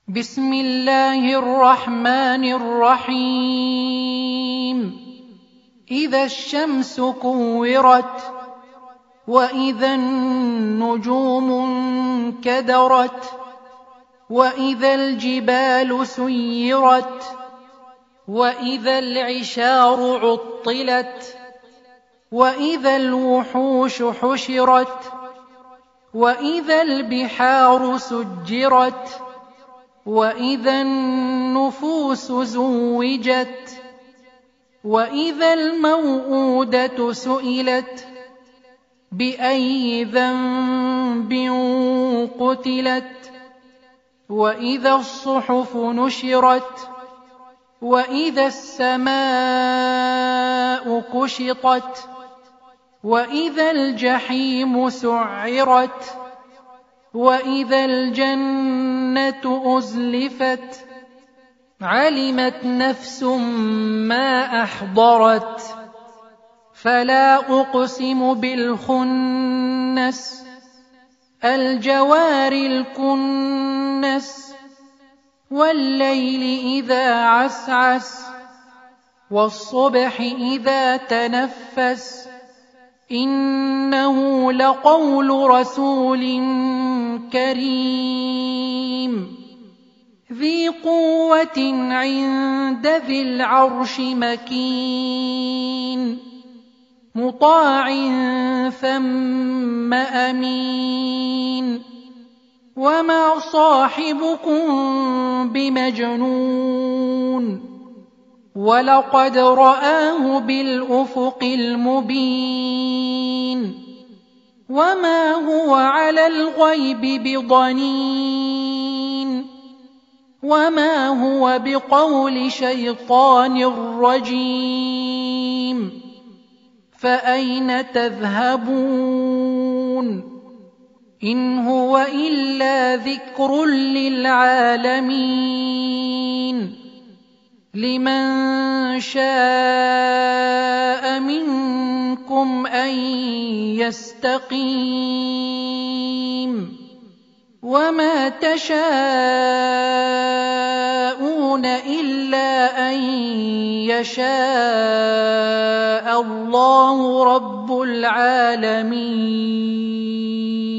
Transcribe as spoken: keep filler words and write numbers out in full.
بسم الله الرحمن الرحيم إذا الشمس كورت وإذا النجوم انكدرت وإذا الجبال سيرت وإذا العشار عطلت وإذا الوحوش حشرت وإذا البحار سجرت وإذا النفوس زوجت وإذا الموءودة سئلت بأي ذنب قتلت وإذا الصحف نشرت وإذا السماء كشطت وإذا الجحيم سعرت وإذا الجنة أزلفت علمت نفس ما أحضرت فلا أقسم بالخنس الجوار الكنس والليل إذا عسعس والصبح إذا تنفس إنه لقول رسول كريم ذي قوة عند ذي العرش مكين مطاع ثم أمين وما صاحبكم بمجنون ولقد رآه بالأفق المبين وما هو على الغيب بضنين وما هو بقول شيطان رجيم فأين تذهبون إن هو إلا ذكر للعالمين لمن شاء منكم أن يستقيم وما تشاءون إلا أن يشاء الله رب العالمين.